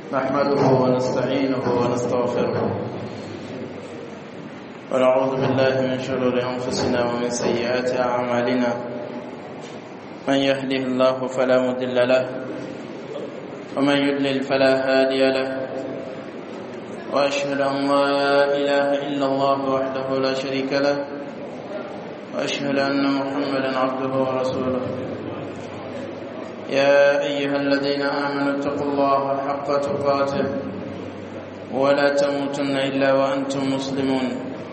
نحمده ونستعينه ونستغفره ونعوذ بالله من شرور أنفسنا ومن سيئات أعمالنا من يهده الله فلا مضل له ومن يضلل فلا هادي له وأشهد أن لا إله إلا الله وحده لا شريك له وأشهد أن محمدا عبده ورسوله يا أيها الذين آمنوا اتقوا الله حق تقاته ولا تموتن إلا وأنتم مسلمون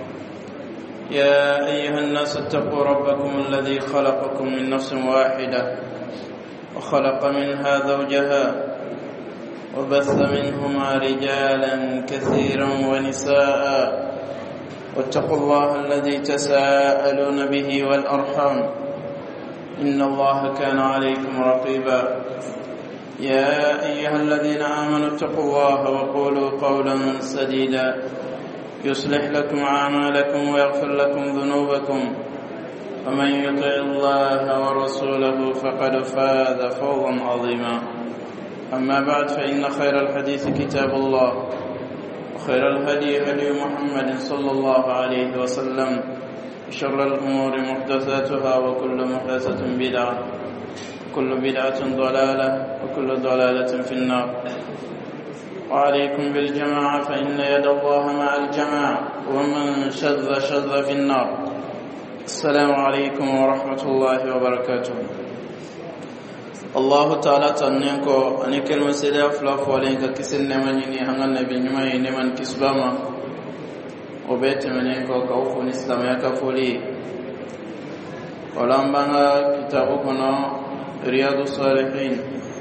يا أيها الناس اتقوا ربكم الذي خلقكم من نفس واحدة وخلق منها زوجها وبث منهما رجالا كثيرا ونساء واتقوا الله الذي تساءلون به والأرحام إن الله كان عليكم رقيبا يا أيها الذين آمنوا اتقوا الله وقولوا قولا سديدا يصلح لكم أعمالكم ويغفر لكم ذنوبكم ومن يطع الله ورسوله فقد فاز فوزا عظيما أما بعد فإن خير الحديث كتاب الله وخير الهدي هدي محمد صلى الله عليه وسلم شر الأمور محدثاتها وكل محدثة بدعة كل بدعة ضلالة وكل ضلالة في النار وعليكم بالجماعة فإن يد الله مع الجماعة ومن شذ في النار. السلام عليكم ورحمة الله وبركاته. الله تعالى تنينكو أني كلمة سيدة فلاف ولينك كسن نمانيني هنغن نبي نماني نمان كسباما وبيت منينكو كوفون إسلامي كفولي ولنبانا كتابكنا رياض الصالحين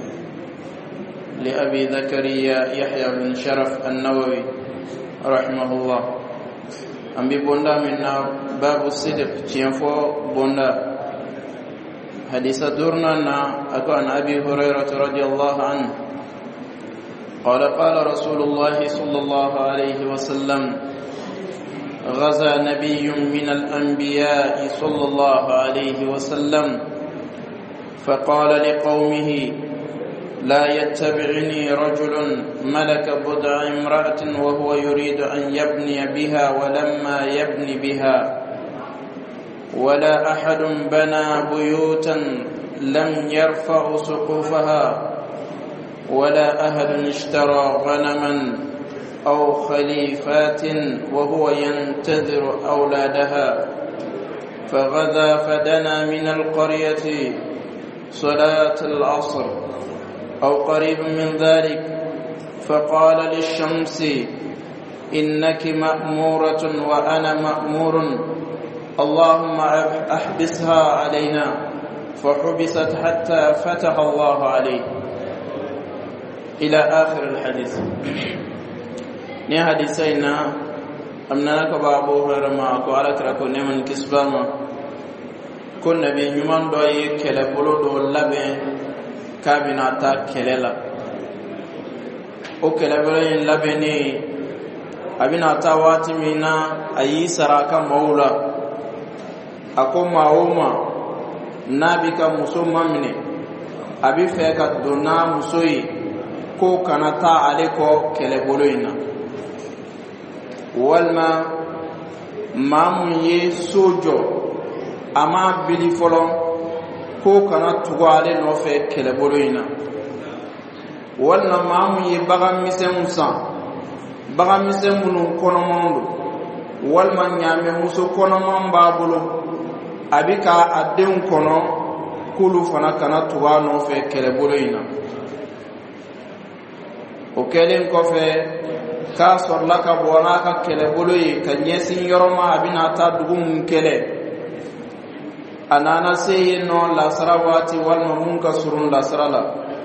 لأبي زكريا يحيى بن شرف النووي رحمه الله أمبي بوندا منا باب الصدق تينفو بوندا حديث دورنا أكو عن أبي هريرة رضي الله عنه قال قال رسول الله صلى الله عليه وسلم غزا نبي من الأنبياء صلى الله عليه وسلم فقال لقومه لا يتبعني رجل ملك بضع امرأة وهو يريد أن يبني بها ولما يبني بها ولا أحد بنى بيوتا لم يرفع سقوفها ولا أحد اشترى غنما أو خليفات وهو ينتظر أولادها فغدا فدنا من القرية صلاة العصر أو قريب من ذلك فقال للشمس إنك مأمورة وأنا مأمور اللهم أحبسها علينا فحبست حتى فتح الله عليه إلى آخر الحديث. ni hadisayna amnana ka babu harama ko alakra ko neman kisbama ko nabi nyuman do yi kele bolo do labe kabina ta kelela o kele bolo yin labe ni abina ta wati mina ayi saraka maula akoma uma nabi ka musumma mine abi fe ka dona musoyi ko kanata ale ko kele bolo ina walma mamun ye sojo ama bili folo ko kana tugo ale no fe kele bolo ina walma mamun ye baga misen munun kono mondo walma nyame muso kono mamba bolo abika adden kono kulu fana kana tugo no fe kele bolo ina o kelen ko fe ka sorla ka bona ka kele boloyi ka nyesin yoroma abina ta dugum kele anana sey no la sarawati wal mamun ka surun la sarala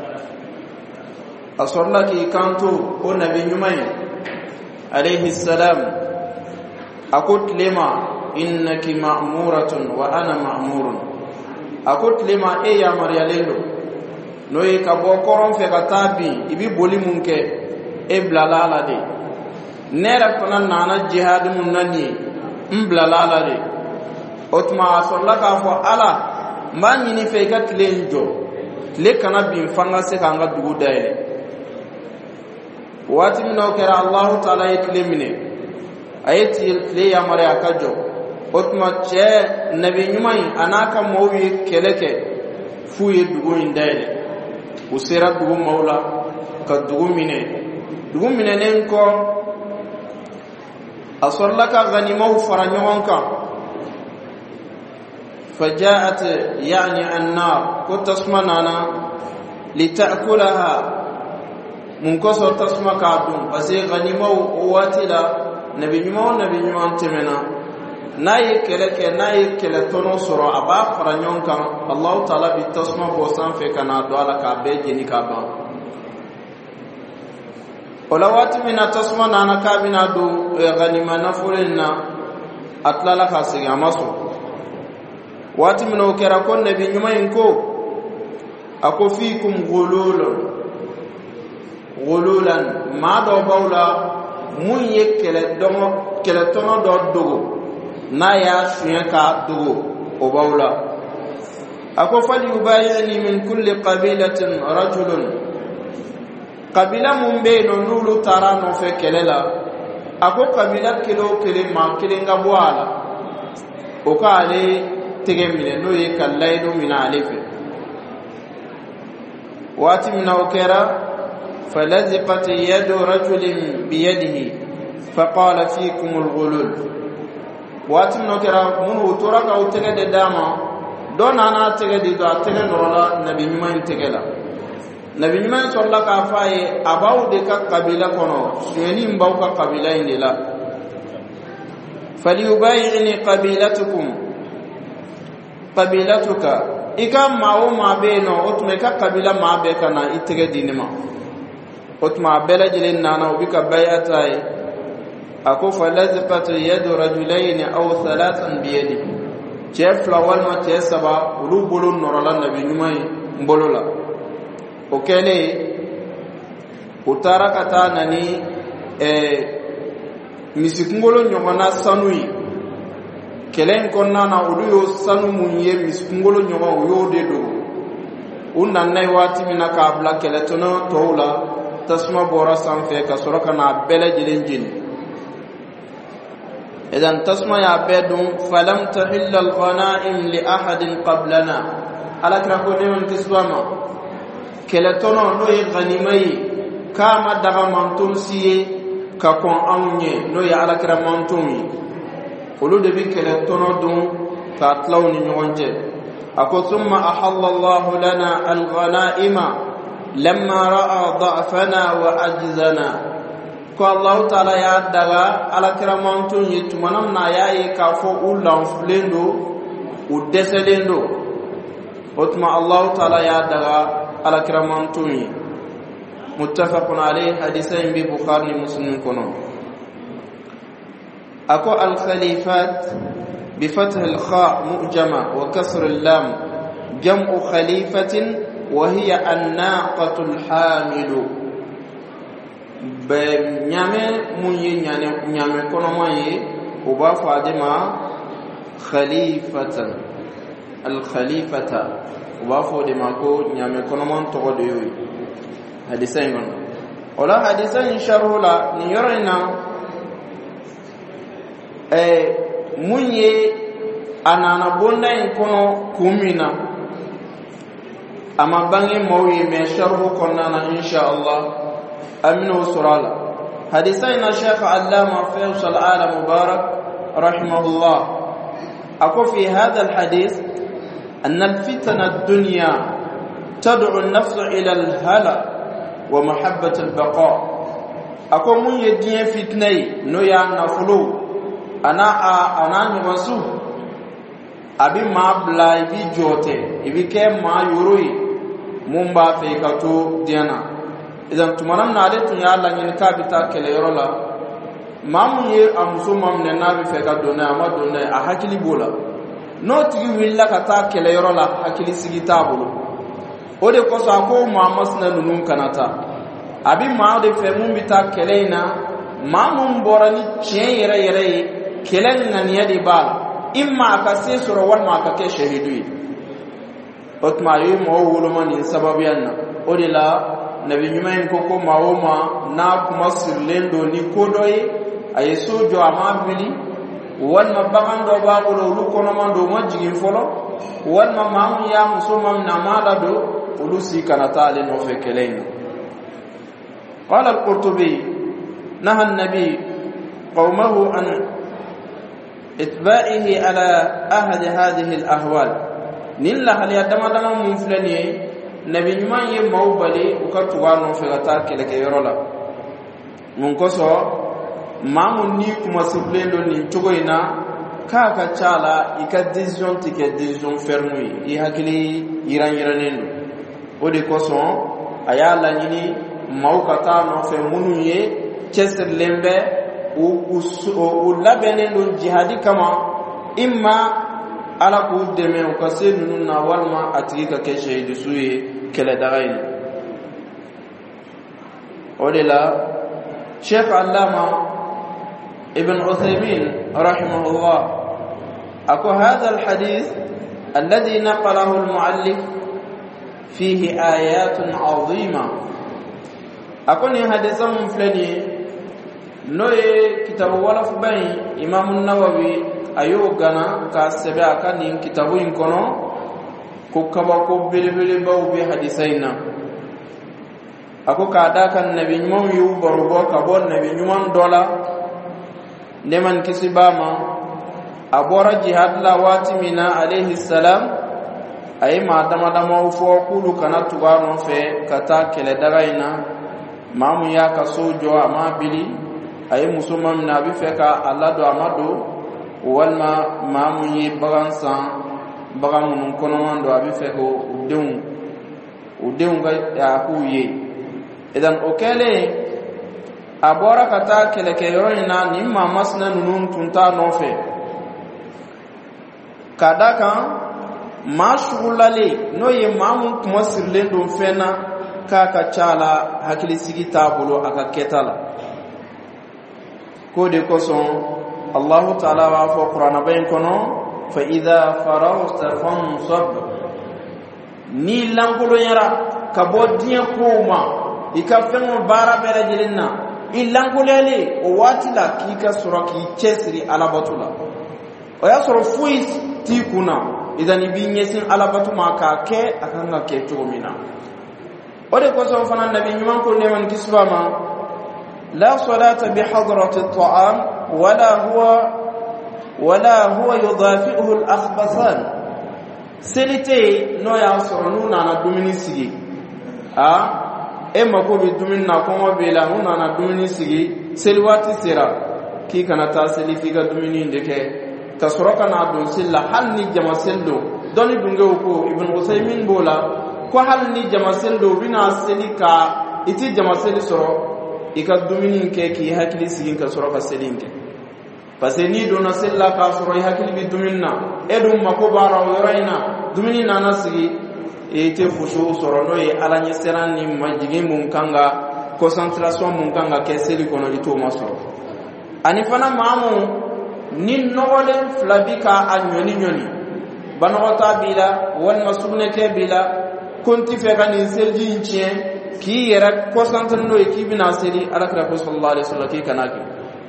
asorla ki kanto o nabi nyumay alayhi salam akut lima innaki ma'muratun wa ana ma'murun akut lima e ya maryalelo noy ka bo koron fe ka tabi ibi boli munke e blalala de nera fana nana jihad mun nani mblalala de otma sallaka fo ala man yini fe ka tlenjo le kana bin fanga se ka nga dugu daile wati mino kera Allah ta'ala yitlimine ayati le ya mare akajo otma che nabi nyumai anaka mowi keleke fuye dugo indele usira dugo maula ka dugo mine nen ko asallaka ghanimau faranyonka فجاءت يعني النار كنت تسمعنا لتأكلها منكسر تسمع كعبون بس غنيمة وواتلا نبي نيمان تمنا ناي كلا تنصر أبا فرنيون كان الله تعالى بتسمع بوسان في كنا دوالا كابي جني كابا ولوات منا تسمع نانا كابينا دو غنيمة نفولنا أطلع لك سيجا ماسو wati mino kera kon nabi nyumayin ko ako fikum gululan ma do bawla mun yekele domo kele tono do dogo na ya suya ka dogo o bawla ako fali yubayni min kulli qabilatin rajulun qabila mun be no nulu tarano fe kelela ako qabila kilo kele ma kele ngabwala o ka ale تجمل نوي كالليل من علف واتي من أوكرا فلزقت يد رجل بيده فقال فيكم الغلول واتي من أوكرا منه ترك أو تجد داما دون أنا تجد تجد نورا نبي نمان تجلا نبي نمان صلى الله عليه وسلم أباو دكا قبيلة كنو سيني مباوكا قبيلة إنلا فليبايعني قبيلتكم qabilatuka ikam mawo ma beno otme ka qabila ma be kana itege dinima otma bela jilin nana ubika bayatai ako falazqat yadu rajulain aw thalathan bi yadi chef lawal ma tesaba rubulun norala nabi nyumai mbolola okele utarakata nani misikungolo nyongona sanui kelen konna na udu yo sanu munye miskungolo nyoma uyo de do unna nay wati mina ka bla keletono towla tasma bora sanfe ka soraka na bele jilenjin idan tasma ya bedum falam tahilla al ghanaim li ahadin qablana alakra ko ne tiswama keletono no yi ghanimai kama daga mantum siye ka kon anye no ya alakra mantumi ولو دبي كلا تنودون فاتلون نيونجه اكو ثم احل الله لنا الغنائم لما راى ضعفنا وعجزنا كو الله تعالى يا دغا على كرامانتون يتمنم نا ياي كافو اولان فلندو ودسلندو وتما الله تعالى يا دغا على كرامانتون متفق عليه حديثين ببخاري ومسلم كنو أكو الخليفات بفتح الخاء مؤجمة وكسر اللام جمع خليفة وهي الناقة الحامل بنيامي مني نيامي كنومي وبافا دما خليفة الخليفة وبافا دما كو نيامي كنومون تغديوي حديثين ولا حديثين شرحولا نيورينا munye anana bonda in kono kumina ama bangi mawi me sharhu konnana insha Allah aminu surala hadithaina Sheikh Allama Faisal Ala Mubarak rahimahullah ako fi hadha alhadith أن الفتن الدنيا تدعو النفس إلى الهلع ومحبة البقاء أكو من يدين فتني نويا نفلو أنا نمسو أبي ما بلا يبي جوته يبي كم ما يروي مumba fe kato diana idan tumanan na de tun ya Allah ni ka bita kele yorola mamu ye amuso mamne na bi fe ka dona ama dona a hakili bola no tigi willa ka ta kele yorola hakili sigi tabulu o de ko sa ko Muhammad na nunun kanata abi ma de fe mum bita kele ina mamu borani chen yere yere kelen nan yadi ba imma ka se sura wal ma ka ke shahidu otma yi mo wolo man sababu yanna odila nabi nyumain ko maoma na kuma sirlendo ni kodoy ay sojo amabili wal mabando babulo lu kono mando majigin folo wal mamu ya musoma na malado ulusi kanatale no fekelein. qala al-qurtubi naha an-nabi qawmahu an itba'ihi ala ahad hadhihi al-ahwal nilla hal yadama muflani nabi nyuman ye mawbali ukatuwa no fegata keleke yorola mun koso mamu ni kuma siblendo ni togoina kaka chala ika decision tike decision ferme i hakili iranendo ode koso ayala nyini mawkata no fe munu ye chesir lembe u labenendo jihadi kama imma ala ku deme o kasenu na walma atika ke shehidi suye kele dagain odela Sheikh Allama Ibn Uthaymin rahimahullah ako hadha alhadith alladhi naqalahu almuallif fihi ayatun azima ako ni haditham fulani noye kitabu wala fubai Imam an-Nawawi ayo gana ka sebe aka ni kitabu inkono ko kaba ko belebele baw be hadisaina ako kada kan nabi nyum yu barubo ka bon nabi nyum dola neman kisibama abora jihad la watimina alayhi salam ay ma dama fo kulu kana tubano fe kata kele dagaina mamu ya ka sojo amabili ay musulman nabi fe ka Allah do amado walma mamu yi bagansan bagamun kono mando abi fe ko udeun ga ya kuye idan okele abora kata kele ke yorina ni mama masna nunun tunta nofe kadaka mashghulale no ye mamu kuma sirlendo fena kaka chala hakili sigita bolo aka ketala ko de koson Allah ta'ala wa fa Qur'an bayin kono fa idha faragta fansab ni langulo yara ka bodiya kuma ikafengo bara bere jilinna ilangulele o watila kika suraki chesri alabatula o ya soro fuit tikuna idan ibinyesin alabatuma ka ke akanga ke tumina o de ko so fana nabi nyuman ko neman kisbama la salata bi hadrati at-ta'am ولا هو يضافئه الأخبثان سلتي نو ياسرون على دوميني سيغي اما كو بدومين نكون بلا هنا على دوميني سيغي سلواتي سيرا كي كانت تاسلي فيغا دوميني ndeke kasroka na don silla halni jamaseldo doni dungo ko ibn Usaymin bola ko halni jamaseldo bina selika iti jamaseli soro ika dumini ke ki hakili sigin ka soro ka selinke parce ni dona sella ka soro hakili bi duminna edum makobara yoraina dumini nana sigi ite fushu soro no e alanye serani majigi mun kanga concentration mun kanga ke seli kono lito masoro ani fana mamu ni nogole flabika anyoni banota bila wal masubne ke bila konti fe kan selji inchien ki yera concentre no ekibi na seli alakra ko sallallahu alaihi wasallam ki kanaki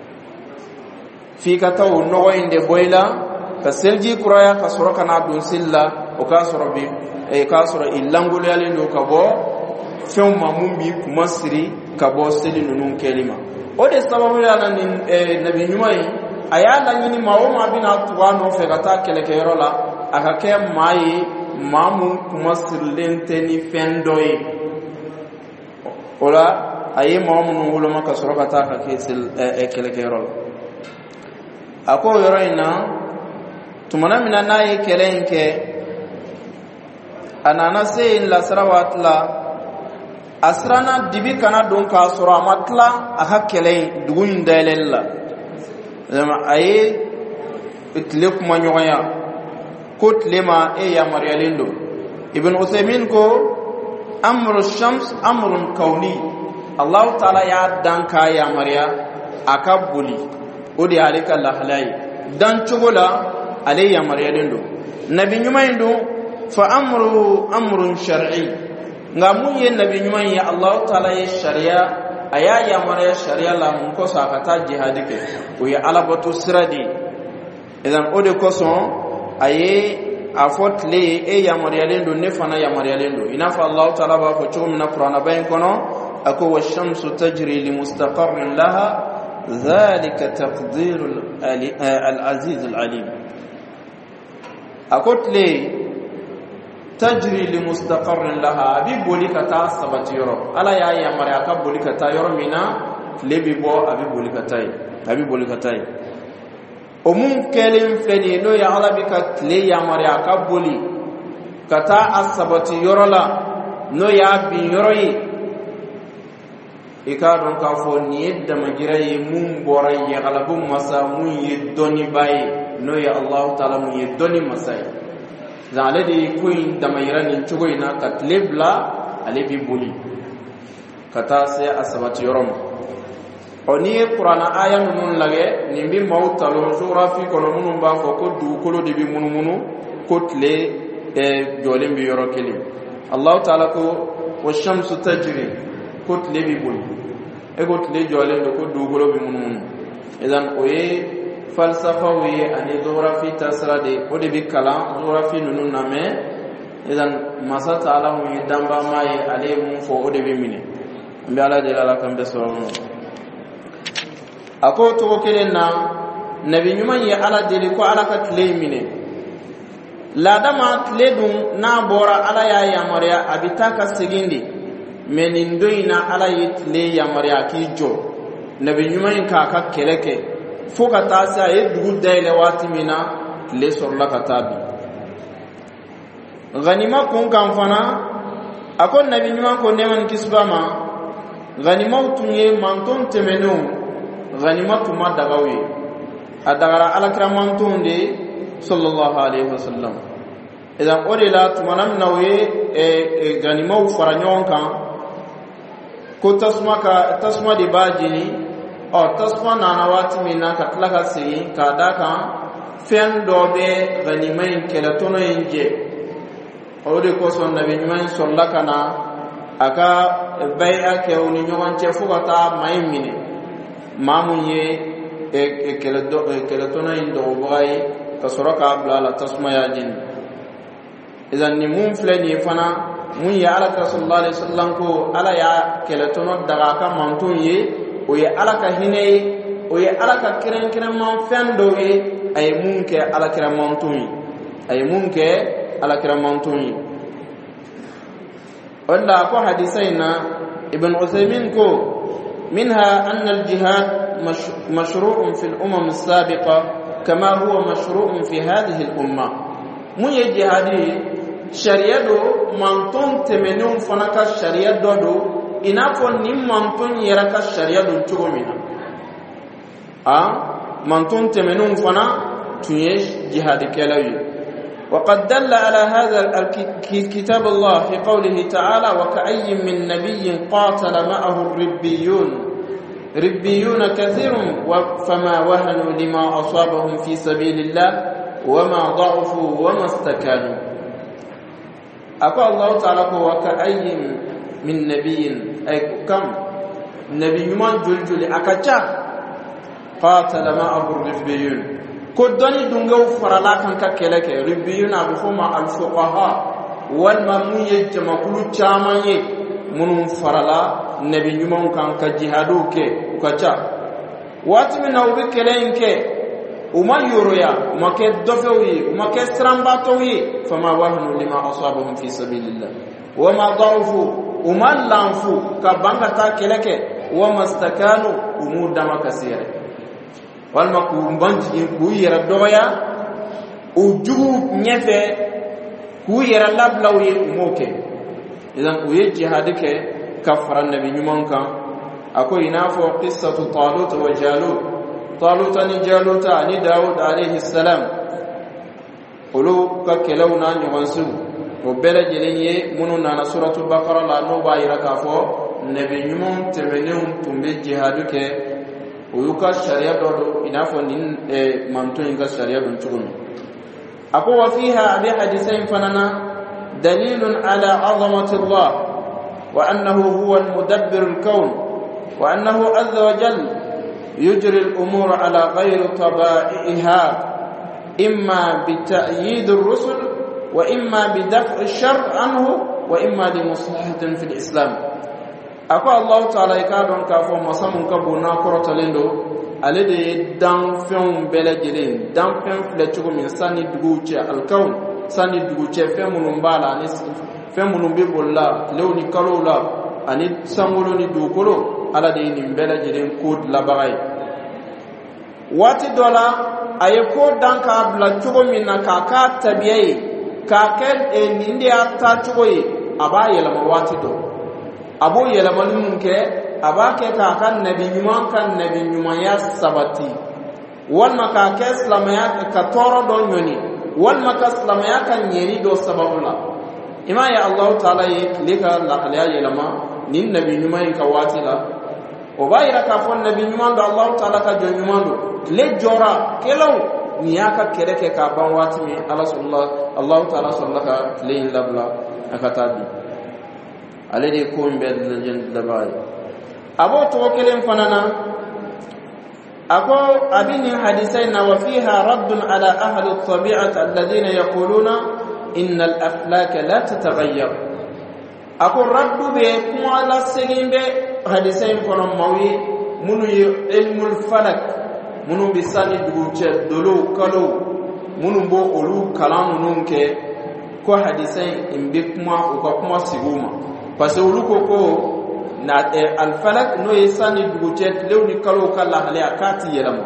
fi ka taw no inde boyla ka selji kuraya ka soroka na dun silla o ka sorobi e ka soro ilangul yale no ka bo fem mamumbi kuma siri ka bo seli nunun kelima o de sababu ya nan nabi nyumai ayala nyini mawoma bina tuwa no fe kata keleke yorola aka ke mai mamu kuma sirlente ni fendoyi ola ayi mamu ulama ka soroka ta ka kesil keleke yorola ako yoroina tumana mina nayi kelenke anana sein la sarawatla asrana dibi kana don ka sura matla aka kelen dugun dalella zama ayi itle kuma nyoya ko tlema ya maryalindo ibn Usaymin ko amru shams amrun kauni Allah ta'ala ya danka ya marya akabuli odi alika lahlai dan chugola alayya maryalindo nabi nyumaindo fa amrun shar'i ngamu ye nabi nyuma ya Allah taala ye sharia aya ya mara sharia la mun ko sa kata jihadike o ya alabatu siradi idan ode ko son aye afotle e ya mara lendo ne fana ya mara lendo inafa Allah taala ba ko chum na qur'ana bayin kono ako washamsu tajri li mustaqarrin laha dhalika taqdirul al-aziz al-alim akotle tajri li mustaqarrin laha abi bolikata sabati yoro ala ya mari aka bolikata yoro mina lebi bo abi bolikatai o mun kelen fleni no ya ala bikat le ya mari aka boli kata asabati yoro la no ya bi yoro yi ikadon ka fo ni yedda magira yi mun bora yi galabun masa mun yi doni baye no ya Allah taala mun yi doni masai zale de kuin da mayra nin chugoina katlebla ale bi boli kata se asabati yorom oni qur'ana aya nun lage ni bi mawtalo sura fi kono munum ba ko ko du kolo de bi munumunu kotle e jolem bi yoro keli Allah taala ko washamsu tajri kotle bi boli e kotle jolem ko du kolo bi munumunu idan oye falsafa wi ani geography tasrade ode bi kala geography nunun name idan masata ala mu damba mai ale mun fo ode bi mine mbi ala de ala kambe so ako to kelen na nabi nyuma ya ala de ko ala ka tle mine la dama tle dum na bora ala ya maria abitaka segindi menin doina ala yitle ya maria ki jo nabi nyuma ka ka keleke foka tasa e dugu daile wati mina le sorla katabi ghanima kun kan fana akon nabi nyuma ko neman kisbama ghanima utunye manton temenu ghanima tuma dagawi adagara alakra manton de sallallahu alaihi wasallam idan odela tumanam nawe ghanima u faranyon kan ko tasma de bajini o tasfa nana wati mina ka tlaka sigi ka daka fen dobe ganimain kelatono inje o de ko son nabi nyuman sollaka na aka bai'a ke uni nyogan che fugata mai mine mamunye kelatono indo boy ka soraka blala tasma ya jin idan ni mun fleni fana mun ya ala sallallahu alaihi wasallam ko ala ya kelatono daga ka mantun ye oye alaka hinay oye alaka kiran man fendo ye ay munke ala kiran man tuni ay munke ala kiran man tuni walla ko hadisaina ibn Uthaymin ko minha anna al-jihad mashru'un fi al-umam as-sabiqa kama huwa mashru'un fi hadhihi al-umma mun ye jihadi shariado manton temenun fanaka shariado do inafo nimmanton yaraka sharia dun chugomina manton temenun fana tunye jihad kelawi وقد دل على هذا الكتاب الله في قوله تعالى وكأي من نبي قاتل معه ربيون كثير فما وهنوا لما أصابهم في سبيل الله وما ضعفوا وما استكانوا أقول الله تعالى وكأي من نبي أي كم نبي من جلجل أكتشا قاتل معه الربيون كدني دنجو فرلاكن ككلك ربيون أبوهما الفقهاء والمميز جمعكلو جامعي منهم فرلا نبي من كان كجهادو كي أكتشا واتمنى وبكلين كي وما يرويا وما كدفوي وما كسرامباتوي فما وهنوا لما أصابهم في سبيل الله وما ضعفوا وما لانفوا كبانغا تاكلك وما استكانوا ومودما كثيرا والما كومبانجي كويرا دويا وجوب نيفه كويرا لابلاوي موكي اذا ويجي هذيك كفر النبي نيمانكا اكو ينافو قصه طالوت وجالوت طالوت نجالوت ني داود عليه السلام قولوا ككلونا نيوانسو وبلا جلنيه منو نانا سوره البقره لا نو بايرا كافو نبي نيمون تبنيون تمبي جهادك ويوكا شريعه دودو ينافو نين مانتو ينكا شريعه دون تشغل اكو وفيها ابي حديثين فننا دليل على عظمه الله وأنه هو المدبر الكون وأنه عز وجل يجري الأمور على غير طبائعها إما بتأييد الرسل وإما بدفع الشر عنه وإما لمصلحة في الإسلام. أقول الله تعالى يكادون كافو مسامون كبونا كرة لندو alede dan fɛnw bɛɛ lajɛlen dan fɛn filɛ cogo min sanni duguw cɛ alikawn sanni dugu cɛ fɛn minnu b'a la ani fɛn minnu bɛ boli la tilew ni kalow la ani sankolo ni dugukolo ala de ye nin bɛɛ lajɛlen ko dilabaga ye. waati dɔ la a ye ko dan k'a bila cogo min na k'a k'a tabiya ye k'a kɛ nin de y'a taa cogo ye a b'a yɛlɛma waati dɔ a b'o yɛlɛmani mun kɛ a b'a kɛ k'a ka nabi ɲuman ka nabi ɲumanya sabati walima k'a kɛ silamɛya ka tɔɔrɔ dɔ ɲɔni walima ka silamɛya ka ɲɛni dɔ sababu la. i m'a ye Alahu Taala ye tile ka lahalaya yɛlɛma nin nabi ɲuman in ka waati la o b'a yira k'a fɔ nabi ɲuman don Alahu Taala ka jɔn ɲuman don tile jɔra kɛlaw nin y'a ka kɛlɛ kɛ k'a ban waati min Alahu Taala sɔrɔla ka tile in labila a ka taa bi ale de ye ko in bɛɛ lajɛlen laban ye. abo to kelen fanana ako abini hadisaina wa fiha raddun ala ahli at-tabi'ati alladhina yaquluna inna al-aflak la tataghayyar. ako raddu be kuma la segimbe hadisain kono mawi munu ilmul falak munu bisani duguche dolo kalo munu bo olu kalam nun ke ko hadisain imbe kuma o ko kuma siguma parce que olu ko na al-falak no yesani dugucet lewni kalo kala hale akati yelama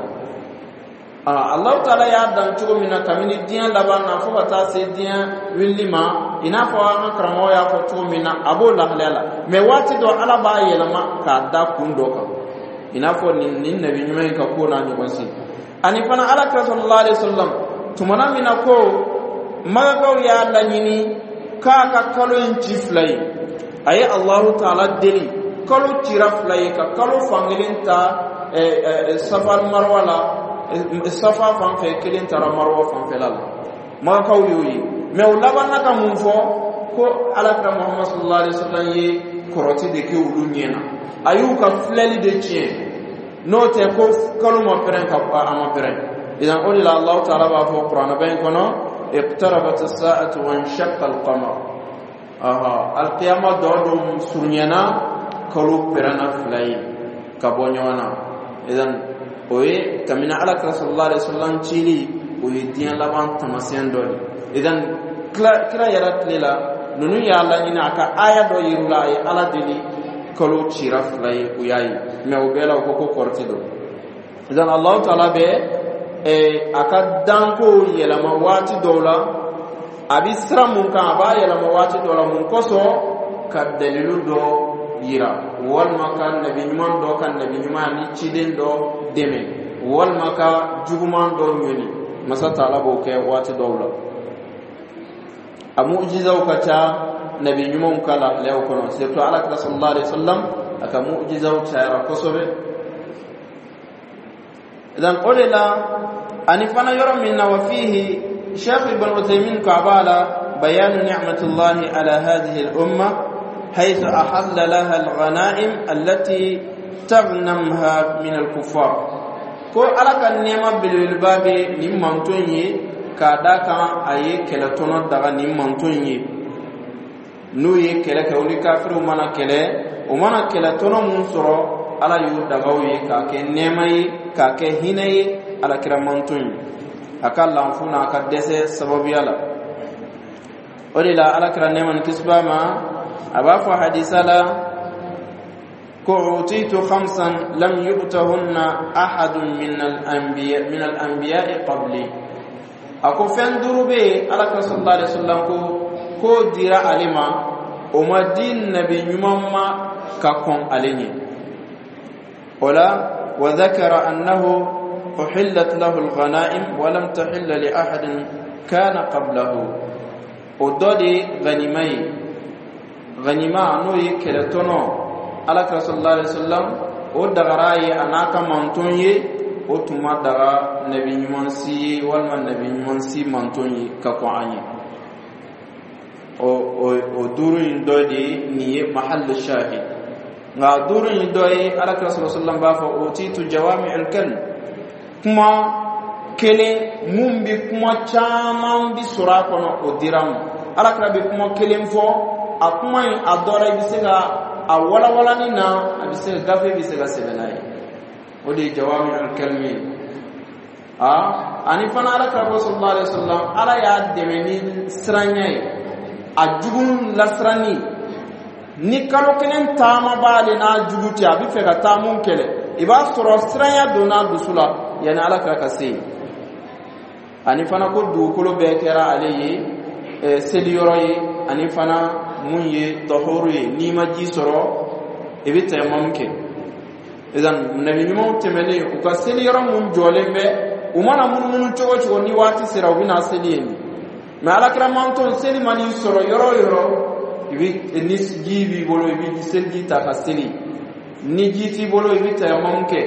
Allah Taala ya dan cugo mina kamini diyan laban na fo bata se diyan willima ina fo an kramo ya fo cugo mina abo la halela me wati do ala ba yelama ka da kundo ka ina fo nin nabi nyuma ka ko na nyogon si ani fana ala sallallahu alaihi wasallam tumana mina ko magaw ya la nyini ka kalo en chiflay ayi Allah Taala deli kalo tira fly ka kalo fangelen ta safar marwa la safa fan fe kelen tara marwa fan fe la ma kaw yoyi me ulaba naka mun fo ko alaka Muhammad sallallahu alaihi wasallam ye koroti de ke ulu nyena ayu ka fleli de tien no te ko kalo mo peren ka ama peren idan qul la Allah ta'ala ba fo qur'ana bayn kono iqtarabat as-sa'atu wa inshaqqa al-qamar al-qiyamah dodum sunyana kalo perana fulai kabonyona idan oye kamina ala sallallahu alaihi wasallam chili oye dian laban tamasien doli idan kira yarat lela nunu ya Allah ina aka aya do yirula ay ala deli kalo chira fulai uyayi me obela ko korti do idan Allah Taala be aka danko yelama wati dola abisra mun kan aba yelama wati dola mun koso ka dalilu do yira walma kan nabi nyuman do kan nabi nyuman ni ciden do deme walma ka juguman do nyoni masa Taala bo ke wati dawla a mu'jiza ka ta nabi nyuman kala lew kono c'est to ala sallallahu alaihi wasallam aka mu'jiza ta ra kosobe idan qulila ani fana yoro minna wa fihi Sheikh Ibn Uthaymeen kabala bayan ni'matullahi ala hadhihi al-umma حيث أحل لها الغنائم التي تغنمها من الكفار ko ala kan nema bilbabe nim mantonye kada kan aye kela tono daga nim mantonye no ye kela ka uli kafiru mana kele o mana kela tono mun soro ala yu daga ye ka ke nema ye ka ke hinaye ala kira mantonye akalla funa ka dese sababu yala orila ala kira neman kisbama أبا حديثنا كعطيت خمسا لم يؤتهن أحد من الأنبياء قبلي أكو فندرو بي على صلى الله عليه وسلم كو ديرا علما وما دين نبي يمما ككم عليني ولا وذكر أنه أحلت له الغنائم ولم تحل لأحد كان قبله ودودي غنيمي ganima no ye keletono ala ka sallallahu alaihi wasallam o dagaraye anaka mantonye o tuma daga nabi nyuman si wal man nabi nyuman si mantonye ka ko anye o durun dodi ni mahallu shahid nga durun doi ala rasulullah ba fa utitu jawami'ul kalim kuma kele mumbi kuma chama bi sura kono o diram ala krabe kuma kelen fo akuma adora bisega awala wala ni na bisega gafe bisega sebenai odi jawami'ul kalimi ani fana ala krabe sallallahu alaihi wasallam ala ya demeni sranyai ajugun lasrani ni kalo kelen tama bale na juguti abi fega tamun kele iba soro sranya dona dusula yana ala ka kasi ani fana ko du kolo be kera alayhi seli yoroyi ani fana munye tahuri ni maji soro ibi tayammumke idan nabi mo temele ko ka seli yoro mun jolembe umana mun chogo ni wati sira wina seli ni ma ala kramanton seli mani soro yoro ibi ni jibi bolo ibi seli ta ka seli ni jiti bolo ibi tayammumke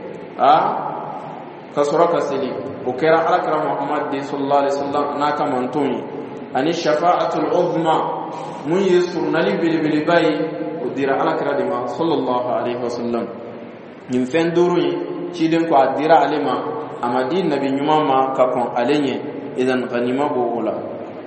kasura kasili ukira alakra muhammad sallallahu alaihi wasallam naka mantuni ani shafa'atul uzma mun yusur nali bilibili bai udira alakra dima sallallahu alaihi wasallam nim fenduru chiden ko adira alima amadi nabi nyuma ka kon alenye idan ganima bo wala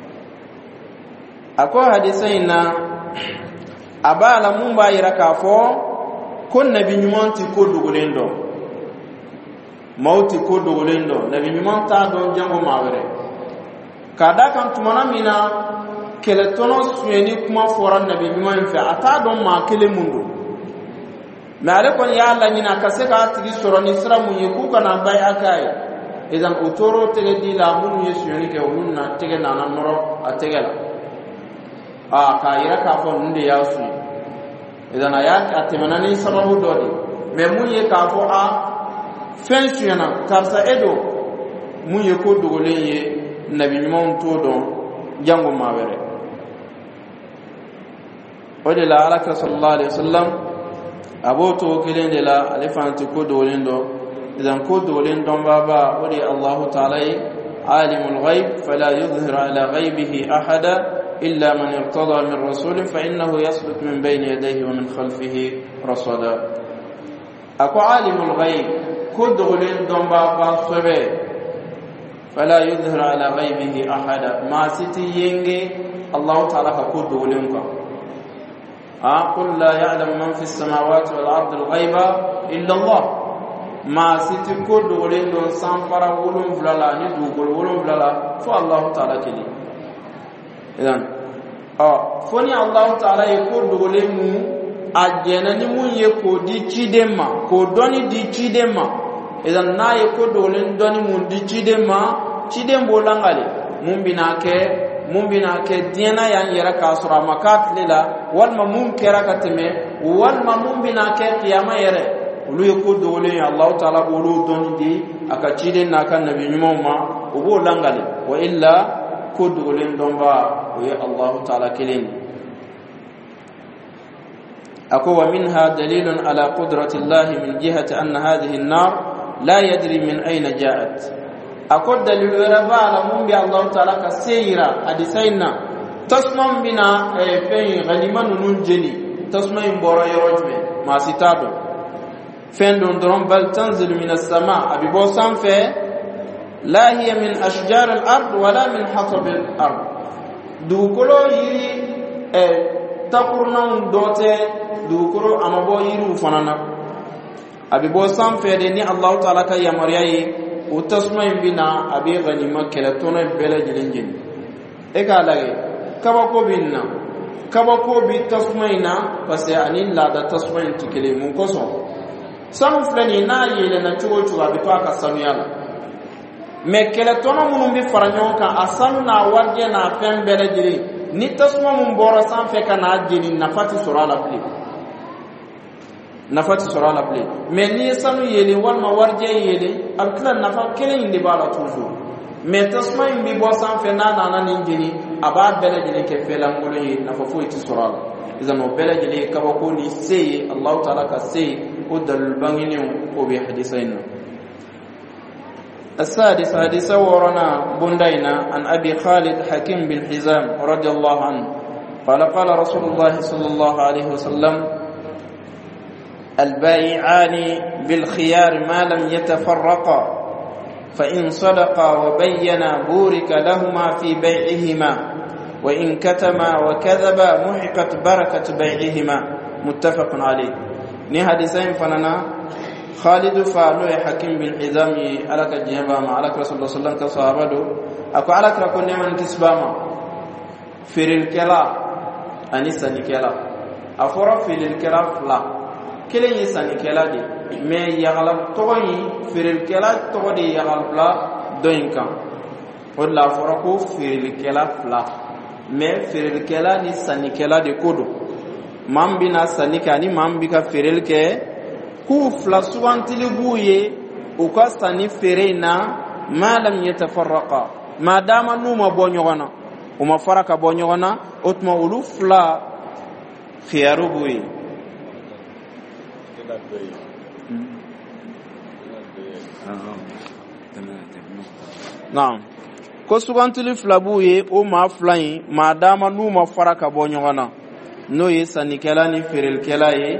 ako hadisaina abala mun ba yiraka fo kon nabi nyuma ti ko dugulendo mauti ko dogolendo nabi nyuma ta don jango mawere kada kan tumana mina kele tono sueni kuma foran nabi nyuma fe ata don ma kele mundu mare kon ya Allah nyina kase ka tigi soroni sira mun yiku kana bai akai idan utoro tege di la mun yesueni ke wunna tege na noro ategela ka ira ka fo nde yasu idan ayat atemana ni sababu dodi me mun ye ka fo fen suyana karsa edo mun ye ko dogolen ye nabi nyuma to don jango mawere ode la alaka sallallahu alaihi wasallam aboto kelen de la alifanti ko dogolen do idan ko dogolen don baba ode Allah ta'ala alimul ghaib fala yuzhir ala ghaibihi ahada illa man irtada min rasul fa innahu yasbut min bayni yadayhi wa min khalfihi rasada ako alimul ghaib ko dogolen don baba sobe fala yuzhir ala ghaibihi ahada ma siti yenge Allah ta'ala ka ko dogolen ka qul la ya'lamu man fis samawati wal ardi al ghaiba illa Allah ma siti ko dogolen don sanfara wolum fulala ni dugol wolum fulala fo Allah ta'ala kili idan foni Allah ta'ala ko dogolen mu ajena ni mun ye ko di chidema ko doni di chidema idan na ye ko dolen doni mun di chidema chidembo langale mun bina ke diena yan yera ka sura makat lela wal ma mun kera kateme wal ma mun bina ke qiyama yere ulu ye ko dolen Allah ta'ala bolu doni di aka chiden na kan nabi nyuma ma ubo langale wa illa ko dolen domba o ye Allah ta'ala keleni أكو ومنها دليل على قدرة الله من جهة أن هذه النار لا يدري من أين جاءت أكو دليل ربا على من بي الله تعالى كسيرا حديثينا تسمم بنا فين غنيما ننجني تسمم بورا يرجمي ما ستادو فين دون درون بل تنزل من السماء أبي بوسان في لا هي من أشجار الأرض ولا من حطب الأرض دو كلو يري تقرنا دوتي dukuro amabo yiru fanana abibo sanfede ni Allah ta'ala ka yamariyayi utasma bina abi ganima kala tono bela jilinjin e ka lage kabako binna kabako bi tasmaina pase anin la da tasmain tikele mun koso sanu flani na yele na chugo chugo abi to aka sanu yala me kala tono mun bi faranyo ka asanu na warje na fen bela jili ni tasma mun bora sanfe kana jini nafati surala pli nafati sura la ple mais ni sanu yele walma warje yele alkla nafa kelen indi bala toujours mais tasma imbi bo san fe na ni jini aba bele jini ke fela ngolo yi nafa fo iti sura la idan o bele jini ka ko ni sey Allah ta'ala ka sey o dal bangini o bi hadisain السادس حديث ورنا بندينا عن أبي خالد حكيم بن حزام رضي الله عنه قال رسول الله صلى الله عليه وسلم البائعان بالخيار ما لم يتفرقا فإن صدقا وبينا بورك لهما في بيعهما وإن كتما وكذبا محقت بركة بيعهما متفق عليه. ني حديثين فننا خالد فالو حكيم بن حزام على كجيبا ما على رسول الله صلى الله عليه وسلم كصحابه اكو على كركون من كسباما فريل كلا اني سني كلا افورا فريل كلا فلا كلي سني كلا دي مي يغلب توي فريل كلا تو دي يغلب لا دوينكا ولا افورا كو فريل كلا فلا مي فريل كلا ني سني كلا دي كودو mambina sanika ni mambika ferelke ku flasuantili buye ukasani ferena malam yatafarraqa madama numa bonyogona uma faraka bonyogona otma ulufla khiyaru buye naam ko sugantili flabuye o ma flain madama numa faraka bonyogona no ye sanikela ni ferelkela ye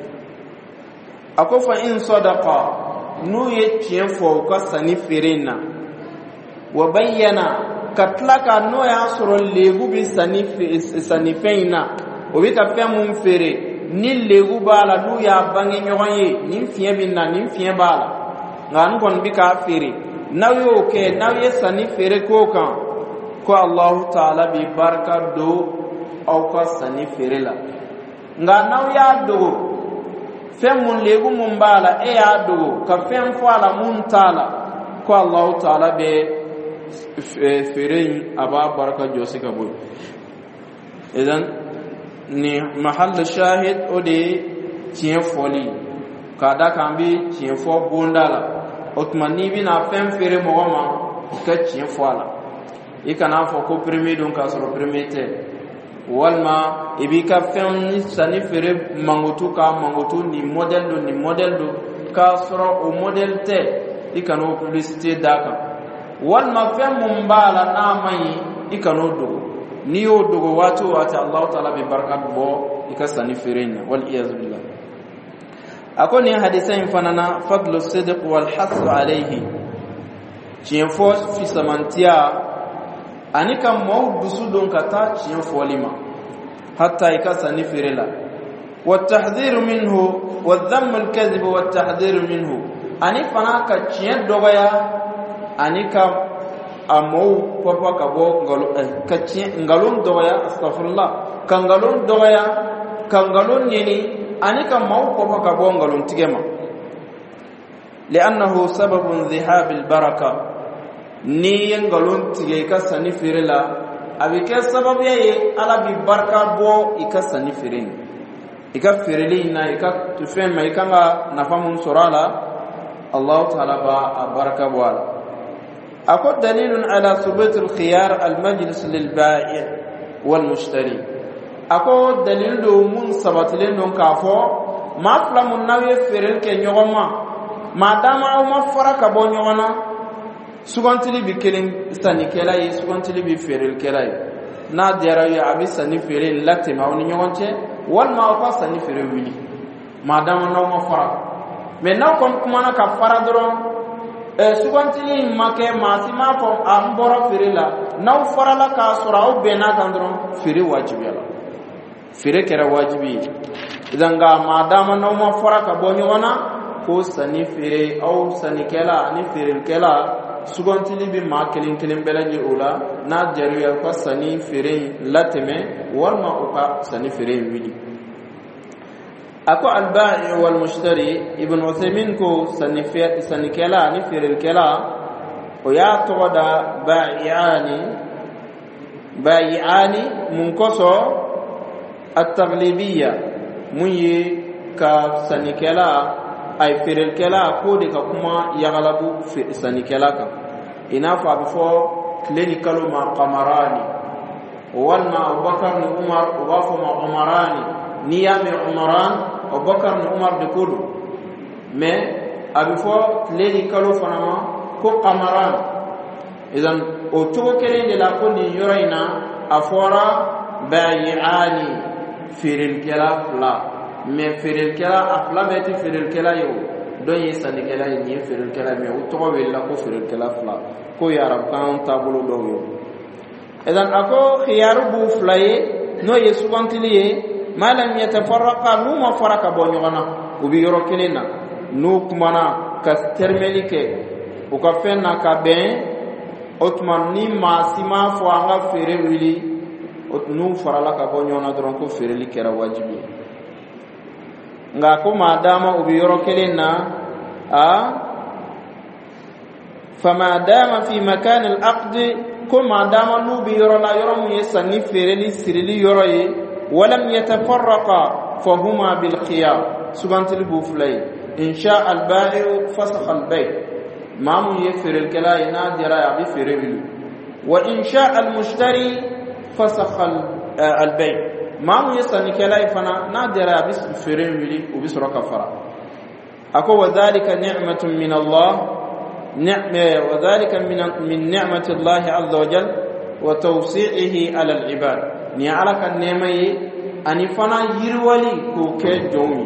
akofa in sadaqa no ye tien fo ka sani ferena wa bayyana katlaka no ya soro legu bi sani feina o bi ka fe mun fere ni legu bala du ya bangi nyoye ni fie bin na ni fie bala ngan kon bi ka fere naw yo ke naw ye sani fere ko kan ko Allah ta'ala bi barka do aw ka sani ferela nga naw ya dogo fem mun legu mun bala e ya dogo ka fem fala mun tala ko Allah ta'ala be ferin aba baraka josika boy idan ni mahall shahid odi tien foli kada kambi tien fo bondala otmani bi na fem fere mo ma ka tien fola ikana fo ko premier donc ka so premier te walma ibika fem sani fere mangotu ni model do ka soro o model te ikano publicité daka walma fem mumbala na mai ikano do ni o dogo watu Allah taala bi barakat bo ikasani fere ni wal iyaz billah akoni hadithain fanana fadlu sidq wal hath alayhi tienfo fi samantia anika mawdusu don kata cien folima hatta ikasani firela والتحذير منه والذم الكذب والتحذير منه ani fana ka cien dogaya anika amou papa kabo ngalo ka cien ngalon dogaya astaghfirullah kangalon dogaya kangalon yeni anika mau papa kabo ngalon tigema لانه سبب ذهاب البركه ni yengalon tige ka sani firela abike sababu ye ala bi barka bo ikasani firin ika fireli na ika tufema ikanga nafamun surala Allah ta'ala ba baraka bo ala akod dalilun ala thubut al-khiyar al-majlis lil-bai' wal-mushtari akod dalil do mun sabatilen don kafo ma flamun nawe firel ke nyogoma madama o ma faraka bo nyogona sugantili bi kelen sani kela yi sugantili bi ferel kela yi na diara yi abi sani ferel latte ma woni nyonte wal ma ko sani ferel wili madama no ma fara mais na kon kuma na ka fara doron sugantili make ma si ma ko amboro ferela na fara la ka sura o bena kan doron fere wajibi ala fere kera wajibi idan ga madama no ma fara ka bonyo wana ko sani fere au sani kela ni ferel kela sugantili bi ma kelin belaji ula na jaruya ko sani fere lateme walma uka sani fere wili ako al-bai' wal mushtari ibn Uthaymin ko sani kela ni fere kela o ya toda bai'ani munkoso at-taghlibiyya munyi ka sani kela ay fere kela ko de ka kuma yagalabu sani kela ka ina fa befo kleni kaluma qamarani walma Abubakar ni Umar wafu ma Umarani niyame Umaran Abubakar ni Umar de kudu mais abifo kleni kalu fanama ko qamaran idan o to kelen de la ko ni yoraina afora bayi'ani firil kala fla me firil kala afla beti firil kala yo don yi sani kala ni firil kala me o to wela ko firil kala fla ko ya rab kan tabulu do yo idan ako khiyaru bu flaye no yesu bantiliye malam yatafarraqa nu ma faraka bo nyona ubi yoro kelena nu kumana ka termelike o ka fenna ka ben otman ni masima fo anga fere wili otnu farala ka bo nyona dron ko fere li kera wajibi nga ko madama ubi yoro kelena fama dama fi makan al-aqd كما دام نوب يرى لا يرى يسني فرلي سرلي يرى ولم يتفرقا فهما بالخيار سبحانه البوفلي إن شاء البائع فسخ البيع ما من يفر الكلا ينادر يعبي فرلي وإن شاء المشتري فسخ البيع ما من يسني كلا يفنا نادر يعبي فرلي وبسر كفرة أكو وذلك نعمة من الله وذلك من نعمة الله عز وجل وتوسيعه على العباد نيعلك النعمة أن فنا يرولي كوكي جومي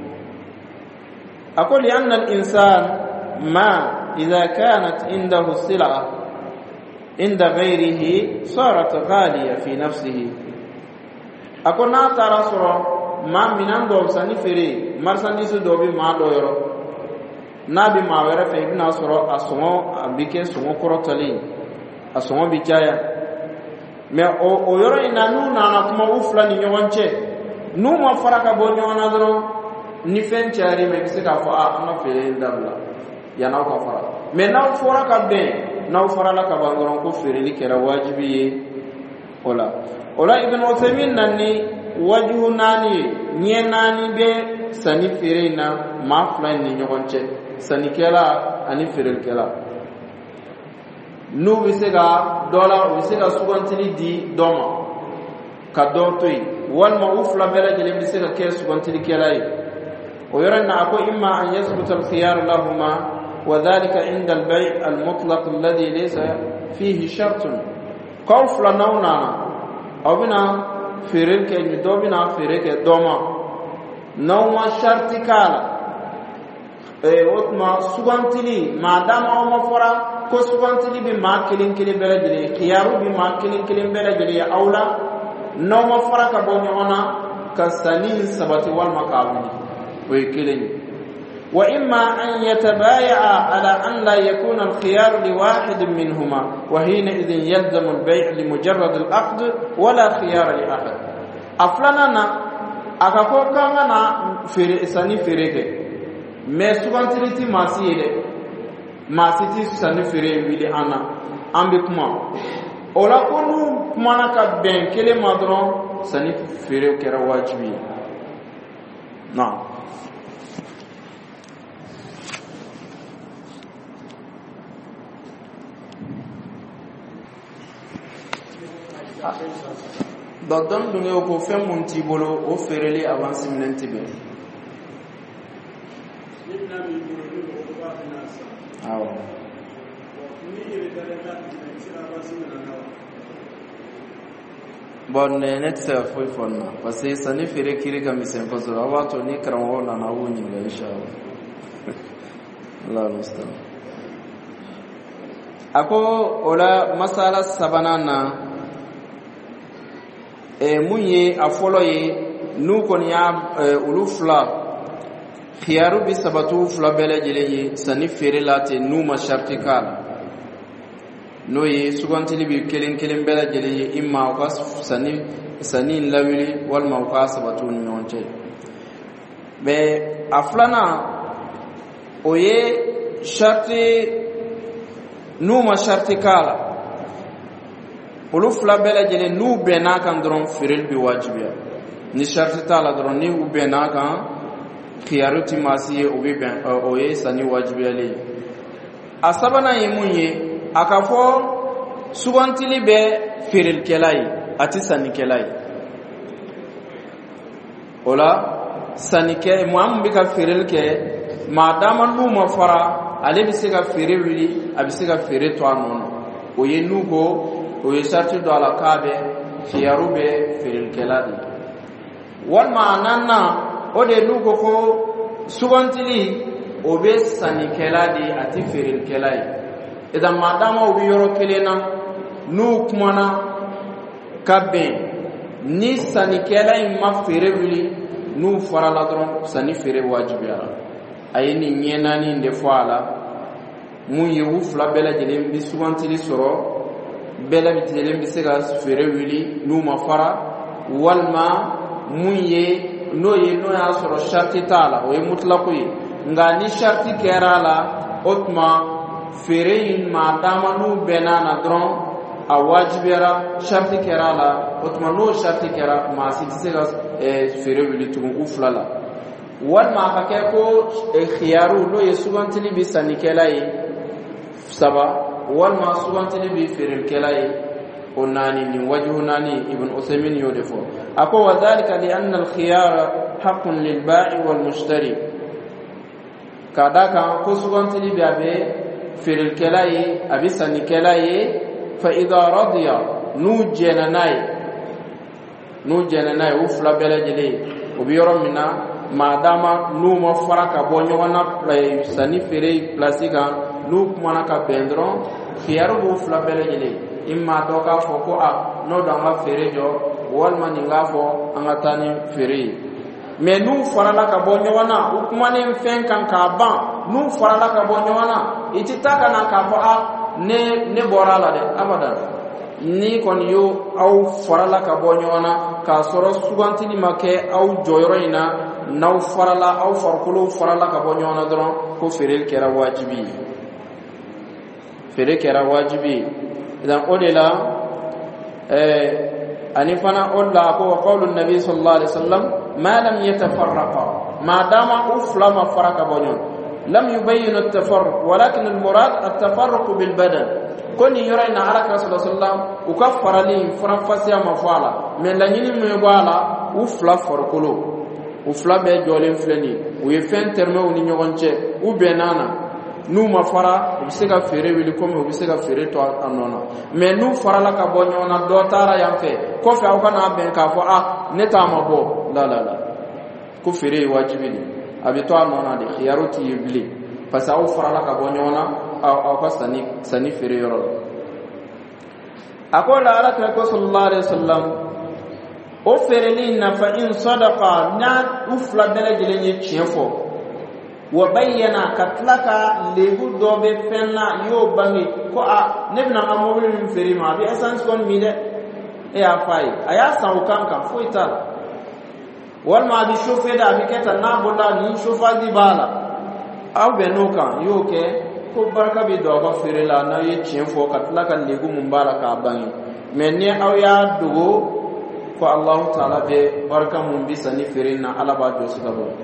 أقول لأن الإنسان ما إذا كانت عنده السلعة عند غيره صارت غالية في نفسه أقول ناترى سورة ما من عنده سنفري مرسندس دوبي ما دويرو nabi ma wera fe ibna soro asongo abike songo korotali asongo bikaya me o yoro ina nu na kuma ufla ni nyonche nu ma faraka bo nyona dro ni fenchari me kisika fo ana fe ndabla ya na ko fara me na fora ka be na fora la ka bangoron ko fere li kera wajibi ola ibn Uthaymin nanni wajhu nani nye nani be sani fere na ma fla ni nyonche sani kela ani firil kela nu bisega dola bisega sugantili di doma ka dortoy wal ma ufla bela jele bisega ke sugantili kela yi o yorana ako imma an yasbut al khiyar lahumma wa dhalika inda al bay' al mutlaq alladhi laysa fihi shart qawfla nawna aw bina firil ke ni do bina firil ke doma nawma shartikala otma sugantili madama o mafora ko sugantili bi ma kilin kilin bela jeli khiyaru bi ma kilin kilin bela jeli aula no mafora ka bo nyona ka sanin sabati wal makawini o kilin wa imma an yatabaya'a ala an la yakuna al khiyar li wahid minhuma wa hina idhin yalzamu al bay' li mujarrad al aqd wala khiyar li ahad aflanana akako kanga na fere sani fereke mais sugantiriti masi yele masi ti sani fere wili ana ambe kuma ola konu kuma na ka ben kele madron sani fere kera wajibi na dodon dunge ko fem munti bolo o fereli avance minenti be awo bon net se foi fonna parce que ça ne ferait kiri comme c'est pas ça va to ni kran na na woni ga inshallah Allah mustam ako ola masala sabanana munye afolo ye nu kon ya ulufla khiyaru bi sabatu fula bele jeleyi sani fere late nu ma sharti kala no ye sugantili bi kelen kelen bele jeleyi imma ko sani lawili wal ma ko sabatu nyonche be aflana oye sharti nu ma sharti kala ulu fula bele jele nu bena kan dron firil bi wajibiya ni sharti tala dron ni u bena kan khiyaruti masiye obi ben oye sani wajibi ali asabana yimunye akafo sugantili be firil kelai ati sani kelai ola sani ke muam bi ka firil ke madama nu mafara ale bi se ka fere wili abi se ka fere to anono oye nugo oye sharti do ala kabe khiyaru be firil keladi wal ma'ananna ode nugo ko sugantili obe sani keladi ati firil kelai idan madama obi yoro kelena nu kumana kabbe ni sani kelai ma fere wili nu farala dron sani fere wajibiyara ayini nyenani nde fala mun yewu fula bela jelen bi sugantili soro bela bi jelen bi sega fere wili nu ma fara walma mun ye no ya soro sharti tala o ye mutlaqo ye nga ni sharti kerala otma fere in madama nu benana dron a wajibera sharti kerala otma no sharti kera ma sitise fere wili tu uflala wal ma hakɛ ko khiyaru no ye sugantili bi sanikɛla ye saba wal ma sugantili bi ferekɛla ye o naani ni wajhu naani ibn usaymin yo defo ako wa dhalika li anna al khiyara haqqun lil ba'i wal mushtari kada kan ko sugantili bi abe ferekɛla ye abi sanikɛla ye fa idha radiya nu jenanai ufla bela jele o bi yoro mina madama nu ma fara ka bo nyona sani fere place kan nu kuma ka bendron khiyaru bu fla bele jele imma do ka fo ko a no do ma fere jo wal man nga fo anga tani fere me nu fara la ka bo nyona u kuma ne fen kan ka ban nu fara la ka bo nyona itita kana ka fo a ne borala de abadan ni kon yo au fara la ka bo nyona ka soro sugantini make au joyro ina naw farala aw farkulu farala ka bo nyona dron ko ferel kera wajibi idan odela ani fana olla ko qawlu nabi sallallahu alaihi wasallam ma lam yatafarraqa ma dama uflama faraka bo nyon lam yubayyin at-tafarruq walakin al-murad at-tafarruq bil badan koni yorayna alaka sallallahu alaihi wasallam ukaffarali faranfasiya mafala men la nyini me bala ufla farkulu ufla be jolen fleni u ye fen terme u ni nyogonche u benana nu ma fara u se ka fere wili comme u se ka fere to anona mais nu fara la ka bonyona do tara yamfe ko fe au kana ben ka fo neta ma bo la ku fere wajibi ni abi to anona de khiyaruti yibli parce au fara la ka bonyona au ka sani fere yoro akola ala ta ko sallallahu alaihi wasallam o fereli na fa in sadaqa na ufla bela jelenye chiefo wa bayyana katlaka lebu dobe fenna yo bangi ko nebna amobul min ferima bi essence kon mi de e afai aya saukan kan foita wal ma bi shofe da bi keta na bola ni shofa di bala aw benoka yo ke ko barka bi do ba ferela na ye chiefo katlaka lebu mumbala ka bangi menni aw ya dugo ko Allah ta'ala be barka mun bi sani firinna ala ba do suka bo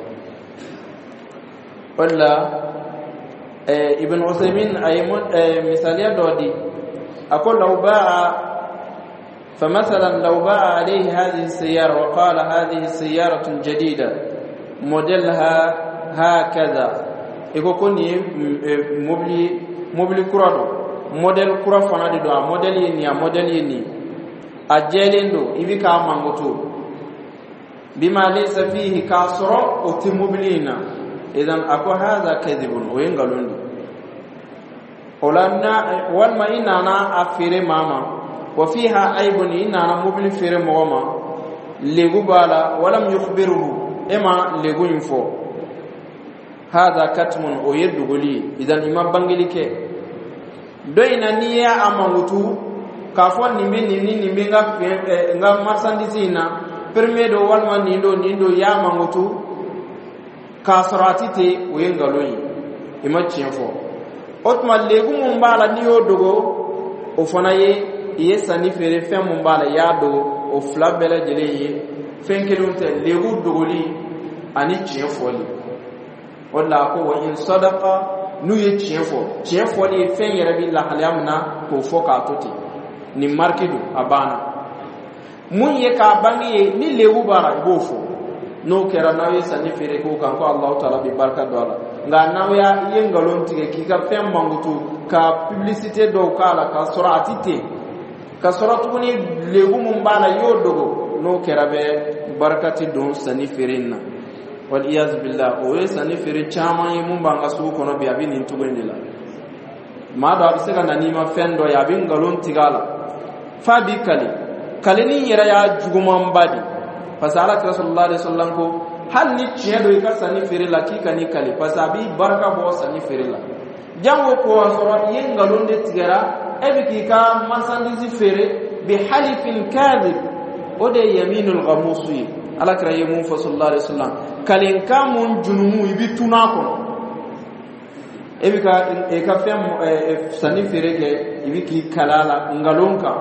walla ibn usaymin aymun misaliya dodi akol law ba'a فمثلا لو باع عليه هذه السيارة وقال هذه سيارة جديدة موديلها هكذا يكون كوني موبلي كرادو موديل كرا فانا دو موديل يني ajelendo ibika mangoto bima laysa fihi kasra utimobilina idan ako hadha kadhibun wengalondo olanna wal ma inana afire mama wa fiha aibun inana mobil fire moma legu bala walam yukhbiruhu ema legu info hadha katmun o yedugoli idan imam bangilike doina niya amangutu kafon nimbe nga marchandise na permedo walma nindo ya mangutu kasratite wengaloyi ima chiefo otma legu mumbala niyo dogo o fana ye sani fere fem mumbala ya do o flabela jeleye fenkelunte legu dogoli ani chiefo li wala ko wa in sadaqa nu ye chiefo li fen yerabi la halamna ko foka toti ni markidu abana mun ye ka bangi ni lewu bara bofo no kera nawe sani fere ko kan ko Allah taala bi barka dola nga nawe ya yengalon tige ki ka fem mangutu ka publicité do kala ka suratite kasoratuni legumum bana yodogo no kerabe barakati don sani firinna wal iyaz billah o sani firin chama yi mun banga su kono bi abin intubendila ma do abisega nanima fendo ya bin galon tigala fabi kalini yera ya juguman badi fasala rasulullah sallallahu ko hal ni ciedo ka sani firila kika ni kali fasabi baraka bo sani firila jango ko asoro yen galon de tigara ebiki ka masandisi fere bi halifin kadhib ode yaminul ghamusi ala krayimu fa sallallahu alaihi wasallam kalin kamun junumu ibituna ko ebika e ka fem sani fere ke ibiki kalala ngalonka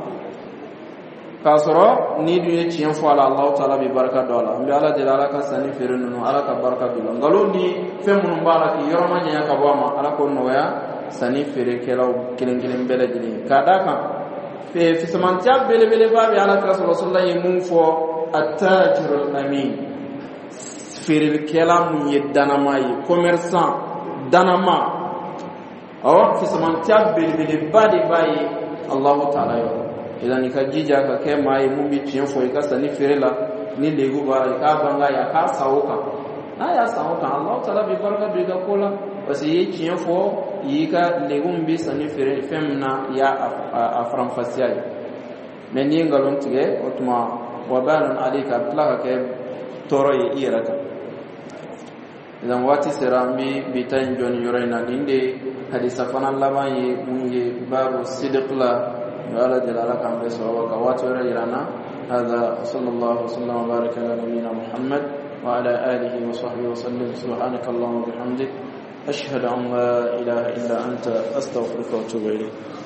kasoro ni duye cien fo ala allah taala bi baraka dola mbi ala de ala ka sani fere no ala ka baraka dola ngaloni fem mun bala ki yoroma nya ka bama ala ko noya sani fere kelaw kelen bele jini kadaka fi samantia bele ba bi ala rasulullah mun fo at-tajirul amin fere kelam yedana mai commerçant danama aw fi samantia bele ba de bayi allah taala yo idan ka jija ka kai mai mun bi cin fo ka sani fere la ni legu ba ka banga ya ka sauka na ya sauka allah taala bi baraka bi ga kola parce que cin fo yi ka legum bi sani fere femna ya afram fasiyai men ni ngalon tige otuma wabalun alika plaka ke toro yi irata idan wati serambi bitan jon yorena ninde hadisa fana laban yi munge babu sidqla wala jalala kan be so wa kawati irana hada sallallahu sallam wa baraka ala nabiyina muhammad wa ala alihi wa sahbihi wa sallam subhanakallahumma wa bihamdik أشهد أن لا إله إلا أنت أستغفرك وأتوب إليك